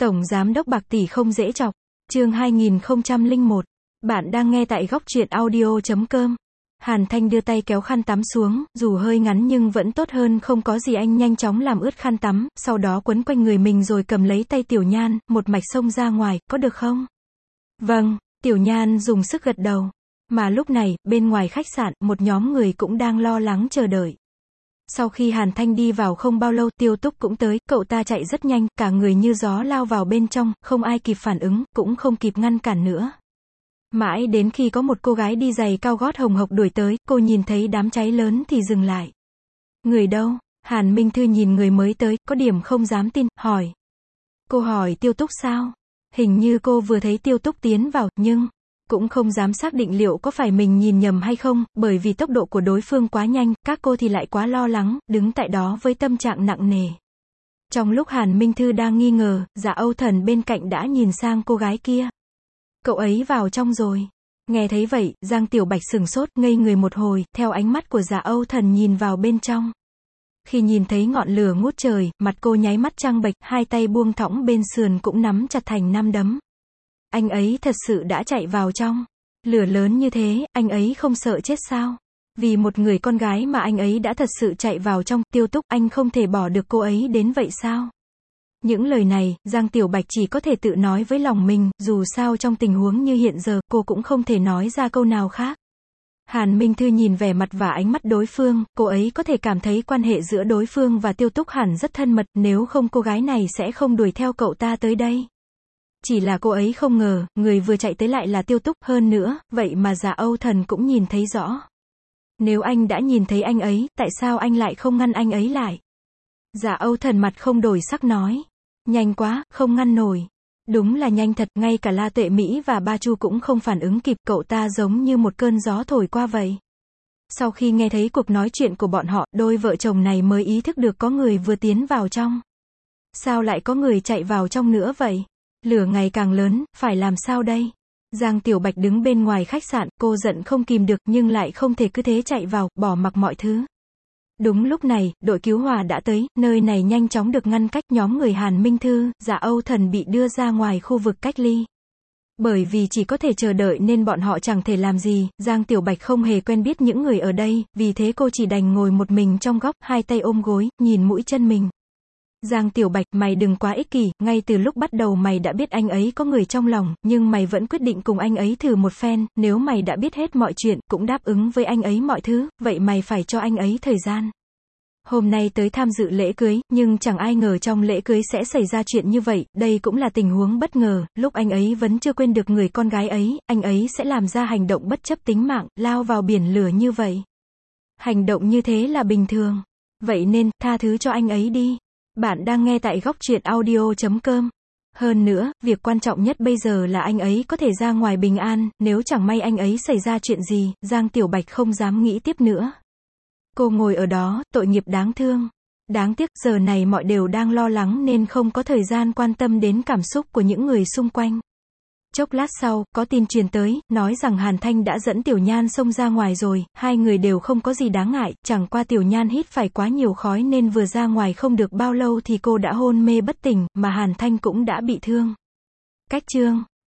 Tổng Giám đốc bạc tỷ không dễ chọc. Chương 2001. Bạn đang nghe tại góc truyện audio.com. Hàn Thanh đưa tay kéo khăn tắm xuống, dù hơi ngắn nhưng vẫn tốt hơn không có gì. Anh nhanh chóng làm ướt khăn tắm, sau đó quấn quanh người mình rồi cầm lấy tay Tiểu Nhan, một mạch xông ra ngoài, có được không? Vâng, Tiểu Nhan dùng sức gật đầu. Mà lúc này, bên ngoài khách sạn, một nhóm người cũng đang lo lắng chờ đợi. Sau khi Hàn Thanh đi vào không bao lâu, Tiêu Túc cũng tới, cậu ta chạy rất nhanh, cả người như gió lao vào bên trong, không ai kịp phản ứng, cũng không kịp ngăn cản nữa. Mãi đến khi có một cô gái đi giày cao gót hồng hộc đuổi tới, cô nhìn thấy đám cháy lớn thì dừng lại. Người đâu? Hàn Minh Thư nhìn người mới tới, có điểm không dám tin, hỏi. Cô hỏi Tiêu Túc sao? Hình như cô vừa thấy Tiêu Túc tiến vào, nhưng cũng không dám xác định liệu có phải mình nhìn nhầm hay không, bởi vì tốc độ của đối phương quá nhanh, các cô thì lại quá lo lắng, đứng tại đó với tâm trạng nặng nề. Trong lúc Hàn Minh Thư đang nghi ngờ, Dạ Âu Thần bên cạnh đã nhìn sang cô gái kia. Cậu ấy vào trong rồi. Nghe thấy vậy, Giang Tiểu Bạch sửng sốt, ngây người một hồi, theo ánh mắt của Dạ Âu Thần nhìn vào bên trong. Khi nhìn thấy ngọn lửa ngút trời, mặt cô nháy mắt trắng bệch, hai tay buông thõng bên sườn cũng nắm chặt thành năm đấm. Anh ấy thật sự đã chạy vào trong. Lửa lớn như thế, anh ấy không sợ chết sao? Vì một người con gái mà anh ấy đã thật sự chạy vào trong. Tiêu Túc, anh không thể bỏ được cô ấy đến vậy sao? Những lời này, Giang Tiểu Bạch chỉ có thể tự nói với lòng mình, dù sao trong tình huống như hiện giờ, cô cũng không thể nói ra câu nào khác. Hàn Minh Thư nhìn vẻ mặt và ánh mắt đối phương, cô ấy có thể cảm thấy quan hệ giữa đối phương và Tiêu Túc hẳn rất thân mật, nếu không cô gái này sẽ không đuổi theo cậu ta tới đây. Chỉ là cô ấy không ngờ, người vừa chạy tới lại là Tiêu Túc, hơn nữa, vậy mà Dạ Âu Thần cũng nhìn thấy rõ. Nếu anh đã nhìn thấy anh ấy, tại sao anh lại không ngăn anh ấy lại? Dạ Âu Thần mặt không đổi sắc nói. Nhanh quá, không ngăn nổi. Đúng là nhanh thật, ngay cả La Tuệ Mỹ và Ba Chu cũng không phản ứng kịp, cậu ta giống như một cơn gió thổi qua vậy. Sau khi nghe thấy cuộc nói chuyện của bọn họ, đôi vợ chồng này mới ý thức được có người vừa tiến vào trong. Sao lại có người chạy vào trong nữa vậy? Lửa ngày càng lớn, phải làm sao đây? Giang Tiểu Bạch đứng bên ngoài khách sạn, cô giận không kìm được, nhưng lại không thể cứ thế chạy vào, bỏ mặc mọi thứ. Đúng lúc này, đội cứu hỏa đã tới, nơi này nhanh chóng được ngăn cách, nhóm người Hàn Minh Thư, Dạ Âu Thần bị đưa ra ngoài khu vực cách ly. Bởi vì chỉ có thể chờ đợi nên bọn họ chẳng thể làm gì, Giang Tiểu Bạch không hề quen biết những người ở đây, vì thế cô chỉ đành ngồi một mình trong góc, hai tay ôm gối, nhìn mũi chân mình. Giang Tiểu Bạch, mày đừng quá ích kỷ, ngay từ lúc bắt đầu mày đã biết anh ấy có người trong lòng, nhưng mày vẫn quyết định cùng anh ấy thử một phen, nếu mày đã biết hết mọi chuyện, cũng đáp ứng với anh ấy mọi thứ, vậy mày phải cho anh ấy thời gian. Hôm nay tới tham dự lễ cưới, nhưng chẳng ai ngờ trong lễ cưới sẽ xảy ra chuyện như vậy, đây cũng là tình huống bất ngờ, lúc anh ấy vẫn chưa quên được người con gái ấy, anh ấy sẽ làm ra hành động bất chấp tính mạng, lao vào biển lửa như vậy. Hành động như thế là bình thường. Vậy nên, tha thứ cho anh ấy đi. Bạn đang nghe tại góc truyện audio.com. Hơn nữa, việc quan trọng nhất bây giờ là anh ấy có thể ra ngoài bình an, nếu chẳng may anh ấy xảy ra chuyện gì, Giang Tiểu Bạch không dám nghĩ tiếp nữa. Cô ngồi ở đó, tội nghiệp đáng thương. Đáng tiếc, giờ này mọi đều đang lo lắng nên không có thời gian quan tâm đến cảm xúc của những người xung quanh. Chốc lát sau, có tin truyền tới, nói rằng Hàn Thanh đã dẫn Tiểu Nhan xông ra ngoài rồi, hai người đều không có gì đáng ngại, chẳng qua Tiểu Nhan hít phải quá nhiều khói nên vừa ra ngoài không được bao lâu thì cô đã hôn mê bất tỉnh, mà Hàn Thanh cũng đã bị thương. Cách chương